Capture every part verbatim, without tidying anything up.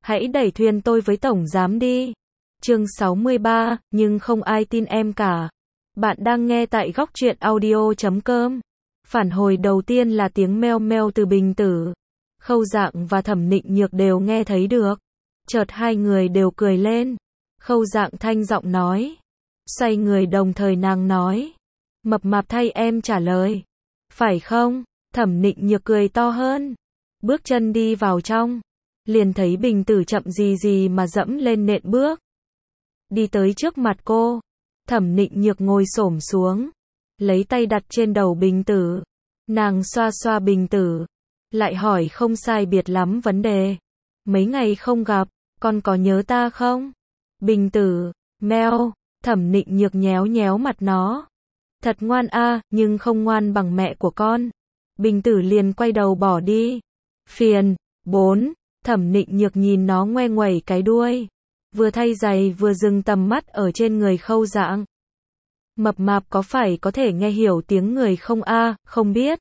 hãy đẩy thuyền tôi với tổng giám đi. Chương sáu mươi ba, nhưng không ai tin em cả. Bạn đang nghe tại góc truyện audio chấm com. Phản hồi đầu tiên là tiếng meo meo từ Bình Tử. Khâu Dạng và Thẩm Nịnh Nhược đều nghe thấy được. Chợt hai người đều cười lên. Khâu Dạng thanh giọng nói. Xoay người đồng thời nàng nói. Mập mạp thay em trả lời. Phải không? Thẩm Nịnh Nhược cười to hơn. Bước chân đi vào trong. Liền thấy Bình Tử chậm gì gì mà dẫm lên nện bước. Đi tới trước mặt cô. Thẩm Nịnh Nhược ngồi xổm xuống. Lấy tay đặt trên đầu Bình Tử. Nàng xoa xoa Bình Tử. Lại hỏi không sai biệt lắm vấn đề. Mấy ngày không gặp, con có nhớ ta không? Bình Tử, meo. Thẩm Nịnh Nhược nhéo nhéo mặt nó. Thật ngoan a, nhưng không ngoan bằng mẹ của con. Bình Tử liền quay đầu bỏ đi. Phiền. Bốn. Thẩm Nịnh Nhược nhìn nó ngoe nguẩy cái đuôi. Vừa thay giày vừa dừng tầm mắt ở trên người Khâu Dạng. Mập mạp có phải có thể nghe hiểu tiếng người không a? Không biết.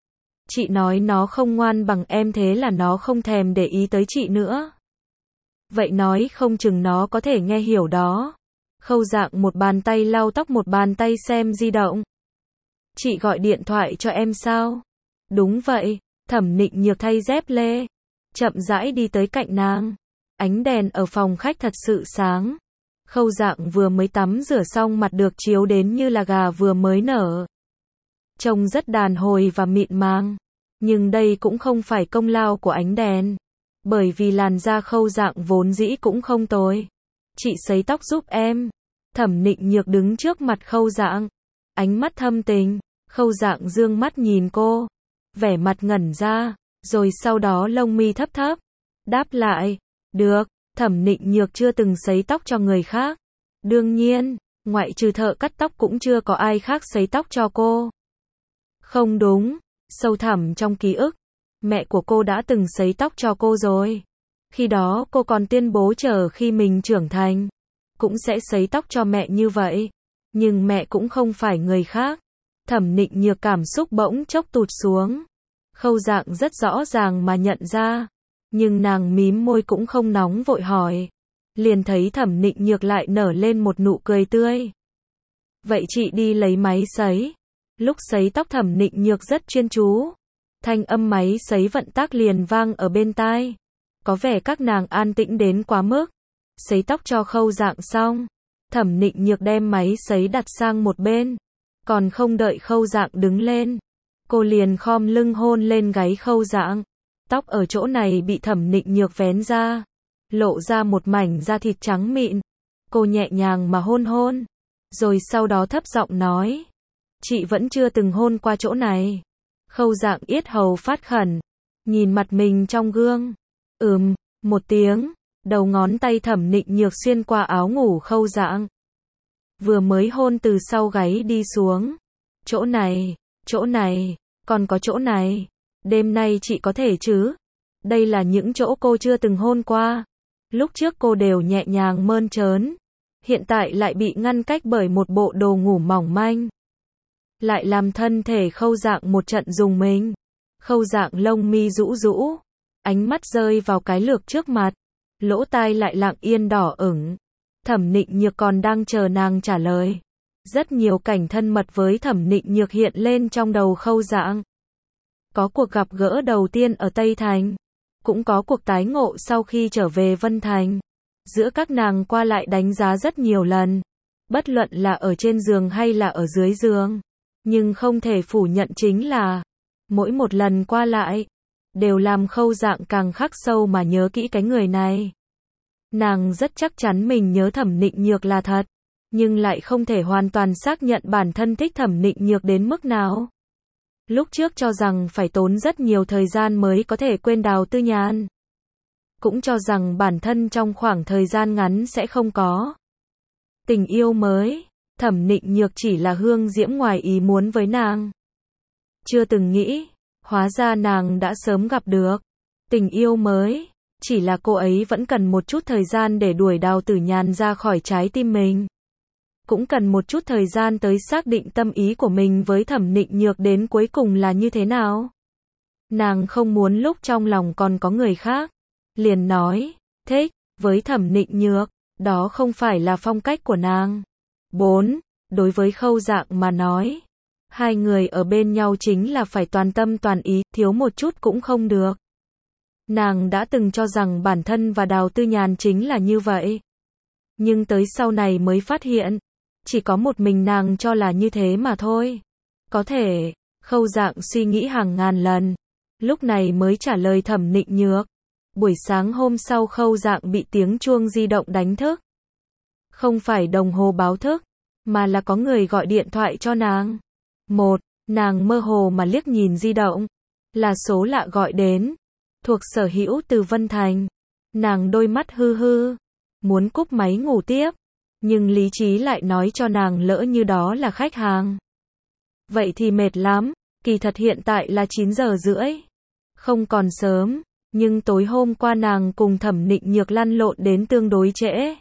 Chị nói nó không ngoan bằng em, thế là nó không thèm để ý tới chị nữa. Vậy nói không chừng nó có thể nghe hiểu đó. Khâu Dạng một bàn tay lau tóc một bàn tay xem di động. Chị gọi điện thoại cho em sao? Đúng vậy. Thẩm Nịnh Nhược thay dép lê. Chậm rãi đi tới cạnh nàng. Ánh đèn ở phòng khách thật sự sáng. Khâu Dạng vừa mới tắm rửa xong mặt được chiếu đến như là gà vừa mới nở. Trông rất đàn hồi và mịn màng. Nhưng đây cũng không phải công lao của ánh đèn. Bởi vì làn da Khâu Dạng vốn dĩ cũng không tồi. Chị sấy tóc giúp em. Thẩm Nịnh Nhược đứng trước mặt Khâu Dạng. Ánh mắt thâm tình. Khâu Dạng dương mắt nhìn cô. Vẻ mặt ngẩn ra. Rồi sau đó lông mi thấp thấp. Đáp lại. Được. Thẩm Nịnh Nhược chưa từng sấy tóc cho người khác. Đương nhiên, ngoại trừ thợ cắt tóc cũng chưa có ai khác sấy tóc cho cô. Không đúng. Sâu thẳm trong ký ức, mẹ của cô đã từng sấy tóc cho cô rồi. Khi đó cô còn tuyên bố chờ khi mình trưởng thành, cũng sẽ sấy tóc cho mẹ như vậy. Nhưng mẹ cũng không phải người khác. Thẩm Nịnh Nhược cảm xúc bỗng chốc tụt xuống. Khâu Dạng rất rõ ràng mà nhận ra. Nhưng nàng mím môi cũng không nóng vội hỏi. Liền thấy Thẩm Nịnh Nhược lại nở lên một nụ cười tươi. Vậy chị đi lấy máy sấy. Lúc sấy tóc Thẩm Nịnh Nhược rất chuyên chú. Thanh âm máy sấy vận tác liền vang ở bên tai. Có vẻ các nàng an tĩnh đến quá mức. Sấy tóc cho Khâu Dạng xong. Thẩm Nịnh Nhược đem máy sấy đặt sang một bên. Còn không đợi Khâu Dạng đứng lên. Cô liền khom lưng hôn lên gáy Khâu Dạng. Tóc ở chỗ này bị Thẩm Nịnh Nhược vén ra. Lộ ra một mảnh da thịt trắng mịn. Cô nhẹ nhàng mà hôn hôn. Rồi sau đó thấp giọng nói. Chị vẫn chưa từng hôn qua chỗ này. Khâu Dạng yết hầu phát khẩn. Nhìn mặt mình trong gương. Ừm, một tiếng. Đầu ngón tay Thẩm Nịnh Nhược xuyên qua áo ngủ Khâu Dạng. Vừa mới hôn từ sau gáy đi xuống. Chỗ này, chỗ này, còn có chỗ này. Đêm nay chị có thể chứ? Đây là những chỗ cô chưa từng hôn qua. Lúc trước cô đều nhẹ nhàng mơn trớn. Hiện tại lại bị ngăn cách bởi một bộ đồ ngủ mỏng manh. Lại làm thân thể Khâu Dạng một trận rùng mình. Khâu Dạng lông mi rũ rũ. Ánh mắt rơi vào cái lược trước mặt. Lỗ tai lại lặng yên đỏ ửng. Thẩm Nịnh Nhược còn đang chờ nàng trả lời. Rất nhiều cảnh thân mật với Thẩm Nịnh Nhược hiện lên trong đầu Khâu Dạng. Có cuộc gặp gỡ đầu tiên ở Tây Thành. Cũng có cuộc tái ngộ sau khi trở về Vân Thành. Giữa các nàng qua lại đánh giá rất nhiều lần. Bất luận là ở trên giường hay là ở dưới giường. Nhưng không thể phủ nhận chính là mỗi một lần qua lại đều làm Khâu Dạng càng khắc sâu mà nhớ kỹ cái người này. Nàng rất chắc chắn mình nhớ Thẩm Nịnh Nhược là thật. Nhưng lại không thể hoàn toàn xác nhận bản thân thích Thẩm Nịnh Nhược đến mức nào. Lúc trước cho rằng phải tốn rất nhiều thời gian mới có thể quên Đào Tư Nhàn. Cũng cho rằng bản thân trong khoảng thời gian ngắn sẽ không có tình yêu mới. Thẩm Nịnh Nhược chỉ là hương diễm ngoài ý muốn với nàng. Chưa từng nghĩ, hóa ra nàng đã sớm gặp được tình yêu mới. Chỉ là cô ấy vẫn cần một chút thời gian để đuổi Đào Tử Nhàn ra khỏi trái tim mình. Cũng cần một chút thời gian tới xác định tâm ý của mình với Thẩm Nịnh Nhược đến cuối cùng là như thế nào. Nàng không muốn lúc trong lòng còn có người khác. Liền nói, thích, với Thẩm Nịnh Nhược, đó không phải là phong cách của nàng. bốn. Đối với Khâu Dạng mà nói, hai người ở bên nhau chính là phải toàn tâm toàn ý, thiếu một chút cũng không được. Nàng đã từng cho rằng bản thân và Đào Tư Nhàn chính là như vậy. Nhưng tới sau này mới phát hiện, chỉ có một mình nàng cho là như thế mà thôi. Có thể, Khâu Dạng suy nghĩ hàng ngàn lần, lúc này mới trả lời Thẩm Nịnh Nhược. Buổi sáng hôm sau Khâu Dạng bị tiếng chuông di động đánh thức. Không phải đồng hồ báo thức, mà là có người gọi điện thoại cho nàng. Một, nàng mơ hồ mà liếc nhìn di động, là số lạ gọi đến, thuộc sở hữu từ Vân Thành. Nàng đôi mắt hư hư, muốn cúp máy ngủ tiếp, nhưng lý trí lại nói cho nàng lỡ như đó là khách hàng. Vậy thì mệt lắm, kỳ thật hiện tại là chín giờ rưỡi. Không còn sớm, nhưng tối hôm qua nàng cùng Thẩm Nịnh Nhược lăn lộn đến tương đối trễ.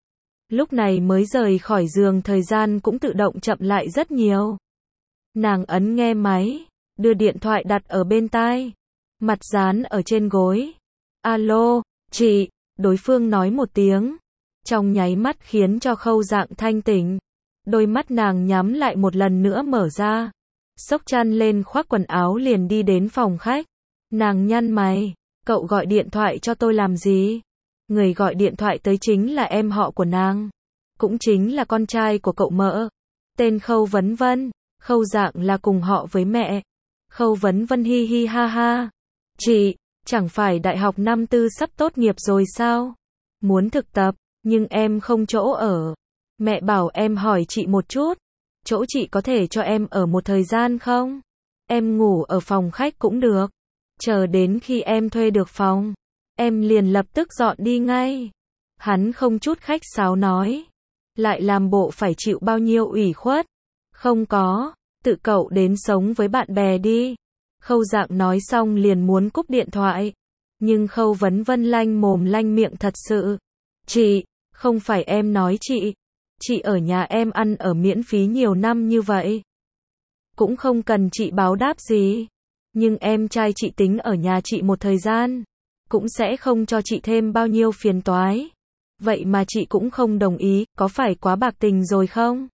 Lúc này mới rời khỏi giường, thời gian cũng tự động chậm lại rất nhiều. Nàng ấn nghe máy, đưa điện thoại đặt ở bên tai, mặt dán ở trên gối. Alo, chị, đối phương nói một tiếng, trong nháy mắt khiến cho Khâu Dạng thanh tỉnh. Đôi mắt nàng nhắm lại một lần nữa mở ra, xốc chăn lên khoác quần áo liền đi đến phòng khách. Nàng nhăn mày, cậu gọi điện thoại cho tôi làm gì? Người gọi điện thoại tới chính là em họ của nàng, cũng chính là con trai của cậu mợ, tên Khâu Vấn Vân. Khâu Dạng là cùng họ với mẹ. Khâu Vấn Vân hi hi ha ha. Chị, chẳng phải đại học năm tư sắp tốt nghiệp rồi sao? Muốn thực tập, nhưng em không chỗ ở. Mẹ bảo em hỏi chị một chút, chỗ chị có thể cho em ở một thời gian không? Em ngủ ở phòng khách cũng được. Chờ đến khi em thuê được phòng, em liền lập tức dọn đi ngay. Hắn không chút khách sáo nói. Lại làm bộ phải chịu bao nhiêu ủy khuất. Không có, tự cậu đến sống với bạn bè đi. Khâu Dạng nói xong liền muốn cúp điện thoại. Nhưng Khâu Vấn Vân lanh mồm lanh miệng thật sự. Chị, không phải em nói chị. Chị ở nhà em ăn ở miễn phí nhiều năm như vậy. Cũng không cần chị báo đáp gì. Nhưng em trai chị tính ở nhà chị một thời gian, cũng sẽ không cho chị thêm bao nhiêu phiền toái. Vậy mà chị cũng không đồng ý, có phải quá bạc tình rồi không?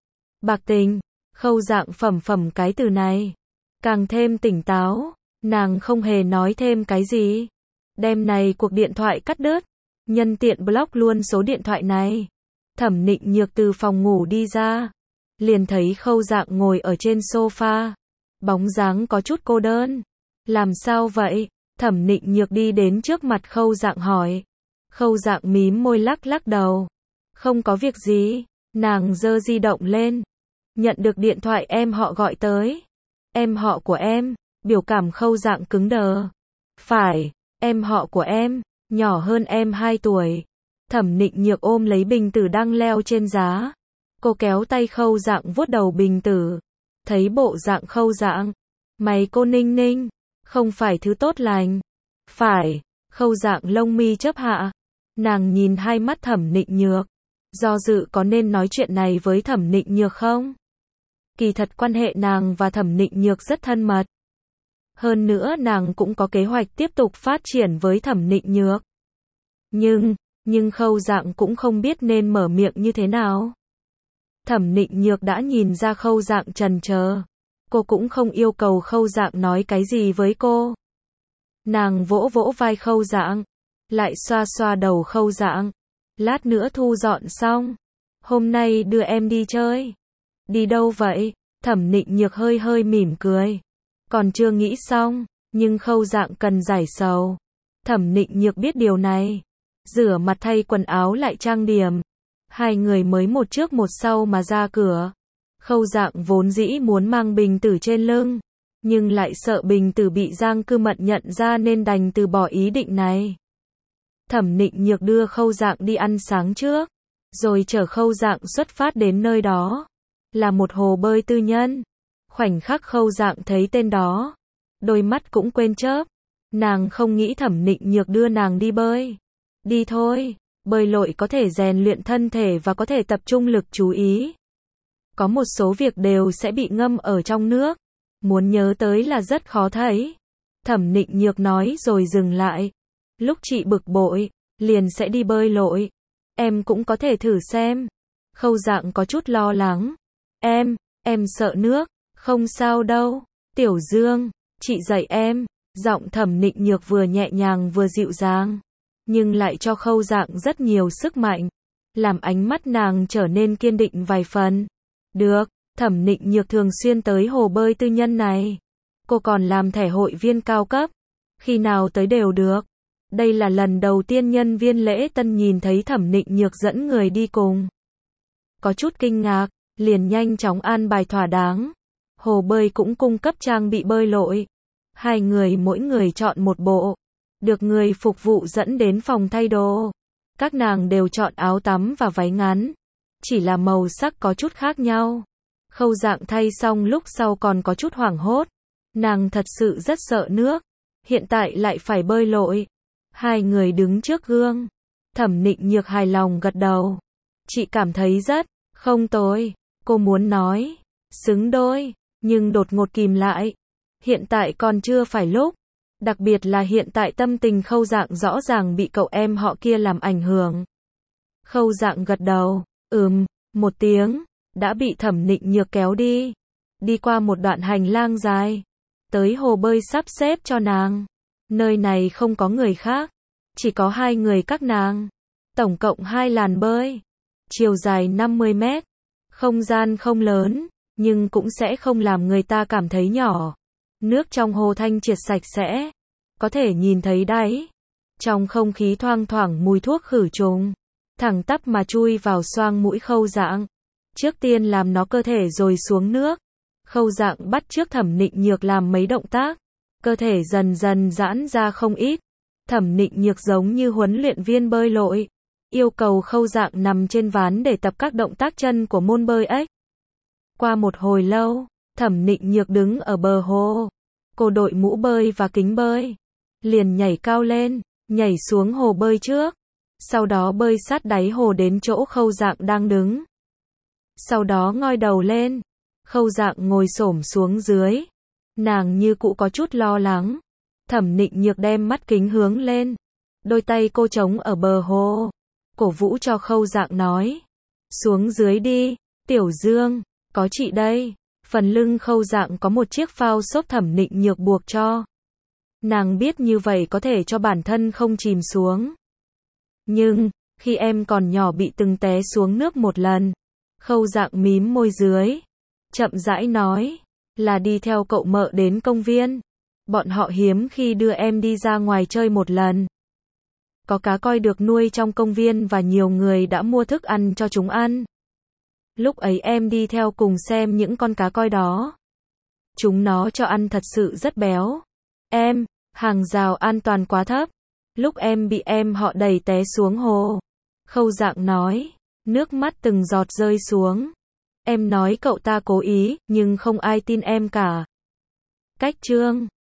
Bạc tình, Khâu Dạng phẩm phẩm cái từ này, càng thêm tỉnh táo, nàng không hề nói thêm cái gì. Đêm này cuộc điện thoại cắt đứt, nhân tiện block luôn số điện thoại này. Thẩm Nịnh Nhược từ phòng ngủ đi ra, liền thấy Khâu Dạng ngồi ở trên sofa, bóng dáng có chút cô đơn. Làm sao vậy? Thẩm Nịnh Nhược đi đến trước mặt Khâu Dạng hỏi. Khâu Dạng mím môi lắc lắc đầu. Không có việc gì. Nàng giơ di động lên, nhận được điện thoại em họ gọi tới. Em họ của em? Biểu cảm Khâu Dạng cứng đờ. Phải, em họ của em, nhỏ hơn em hai tuổi. Thẩm Nịnh Nhược ôm lấy bình tử đang leo trên giá. Cô kéo tay Khâu Dạng vuốt đầu bình tử. Thấy bộ dạng Khâu Dạng, mày cô ninh ninh, không phải thứ tốt lành. Phải, Khâu Dạng lông mi chớp hạ. Nàng nhìn hai mắt Thẩm Nịnh Nhược, do dự có nên nói chuyện này với Thẩm Nịnh Nhược không? Kỳ thật quan hệ nàng và Thẩm Nịnh Nhược rất thân mật. Hơn nữa nàng cũng có kế hoạch tiếp tục phát triển với Thẩm Nịnh Nhược. Nhưng, nhưng Khâu Dạng cũng không biết nên mở miệng như thế nào. Thẩm Nịnh Nhược đã nhìn ra Khâu Dạng chần chờ. Cô cũng không yêu cầu Khâu Dạng nói cái gì với cô. Nàng vỗ vỗ vai Khâu Dạng, lại xoa xoa đầu Khâu Dạng. Lát nữa thu dọn xong, hôm nay đưa em đi chơi. Đi đâu vậy? Thẩm Nịnh Nhược hơi hơi mỉm cười. Còn chưa nghĩ xong, nhưng Khâu Dạng cần giải sầu. Thẩm Nịnh Nhược biết điều này. Rửa mặt thay quần áo lại trang điểm. Hai người mới một trước một sau mà ra cửa. Khâu Dạng vốn dĩ muốn mang bình tử trên lưng, nhưng lại sợ bình tử bị Giang Cư Mận nhận ra nên đành từ bỏ ý định này. Thẩm Nịnh Nhược đưa Khâu Dạng đi ăn sáng trước, rồi chở Khâu Dạng xuất phát đến nơi đó. Là một hồ bơi tư nhân. Khoảnh khắc Khâu Dạng thấy tên đó, đôi mắt cũng quên chớp. Nàng không nghĩ Thẩm Nịnh Nhược đưa nàng đi bơi. Đi thôi, bơi lội có thể rèn luyện thân thể và có thể tập trung lực chú ý. Có một số việc đều sẽ bị ngâm ở trong nước, muốn nhớ tới là rất khó thấy. Thẩm Nịnh Nhược nói rồi dừng lại. Lúc chị bực bội, liền sẽ đi bơi lội. Em cũng có thể thử xem. Khâu Dạng có chút lo lắng. Em, em sợ nước. Không sao đâu. Tiểu Dương, chị dạy em. Giọng Thẩm Nịnh Nhược vừa nhẹ nhàng vừa dịu dàng, nhưng lại cho Khâu Dạng rất nhiều sức mạnh, làm ánh mắt nàng trở nên kiên định vài phần. Được, Thẩm Nịnh Nhược thường xuyên tới hồ bơi tư nhân này. Cô còn làm thẻ hội viên cao cấp. Khi nào tới đều được. Đây là lần đầu tiên nhân viên lễ tân nhìn thấy Thẩm Nịnh Nhược dẫn người đi cùng. Có chút kinh ngạc, liền nhanh chóng an bài thỏa đáng. Hồ bơi cũng cung cấp trang bị bơi lội. Hai người mỗi người chọn một bộ. Được người phục vụ dẫn đến phòng thay đồ. Các nàng đều chọn áo tắm và váy ngắn. Chỉ là màu sắc có chút khác nhau. Khâu Dạng thay xong lúc sau còn có chút hoảng hốt. Nàng thật sự rất sợ nước. Hiện tại lại phải bơi lội. Hai người đứng trước gương. Thẩm Nịnh Nhược hài lòng gật đầu. Chị cảm thấy rất không tồi. Cô muốn nói xứng đôi, nhưng đột ngột kìm lại. Hiện tại còn chưa phải lúc. Đặc biệt là hiện tại tâm tình Khâu Dạng rõ ràng bị cậu em họ kia làm ảnh hưởng. Khâu Dạng gật đầu. Ừm, một tiếng. Đã bị Thẩm Nịnh Nhược kéo đi. Đi qua một đoạn hành lang dài. Tới hồ bơi sắp xếp cho nàng. Nơi này không có người khác. Chỉ có hai người các nàng. Tổng cộng hai làn bơi. Chiều dài năm mươi mét. Không gian không lớn, nhưng cũng sẽ không làm người ta cảm thấy nhỏ. Nước trong hồ thanh triệt sạch sẽ. Có thể nhìn thấy đáy. Trong không khí thoang thoảng mùi thuốc khử trùng. Thẳng tắp mà chui vào xoang mũi Khâu Dạng. Trước tiên làm nó cơ thể rồi xuống nước. Khâu Dạng bắt chước Thẩm Nịnh Nhược làm mấy động tác. Cơ thể dần dần giãn ra không ít. Thẩm Nịnh Nhược giống như huấn luyện viên bơi lội. Yêu cầu Khâu Dạng nằm trên ván để tập các động tác chân của môn bơi ếch. Qua một hồi lâu, Thẩm Nịnh Nhược đứng ở bờ hồ. Cô đội mũ bơi và kính bơi. Liền nhảy cao lên, nhảy xuống hồ bơi trước. Sau đó bơi sát đáy hồ đến chỗ Khâu Dạng đang đứng. Sau đó ngoi đầu lên. Khâu Dạng ngồi xổm xuống dưới. Nàng như cũ có chút lo lắng. Thẩm Nịnh Nhược đem mắt kính hướng lên. Đôi tay cô trống ở bờ hồ. Cổ vũ cho Khâu Dạng nói. Xuống dưới đi, Tiểu Dương, có chị đây. Phần lưng Khâu Dạng có một chiếc phao xốp Thẩm Nịnh Nhược buộc cho. Nàng biết như vậy có thể cho bản thân không chìm xuống. Nhưng, khi em còn nhỏ bị từng té xuống nước một lần. Khâu Dạng mím môi dưới. Chậm rãi nói. Là đi theo cậu mợ đến công viên. Bọn họ hiếm khi đưa em đi ra ngoài chơi một lần. Có cá coi được nuôi trong công viên và nhiều người đã mua thức ăn cho chúng ăn. Lúc ấy em đi theo cùng xem những con cá coi đó. Chúng nó cho ăn thật sự rất béo. Em, hàng rào an toàn quá thấp. Lúc em bị em họ đẩy té xuống hồ. Khâu Dạng nói, nước mắt từng giọt rơi xuống. Em nói cậu ta cố ý, nhưng không ai tin em cả. Cách chương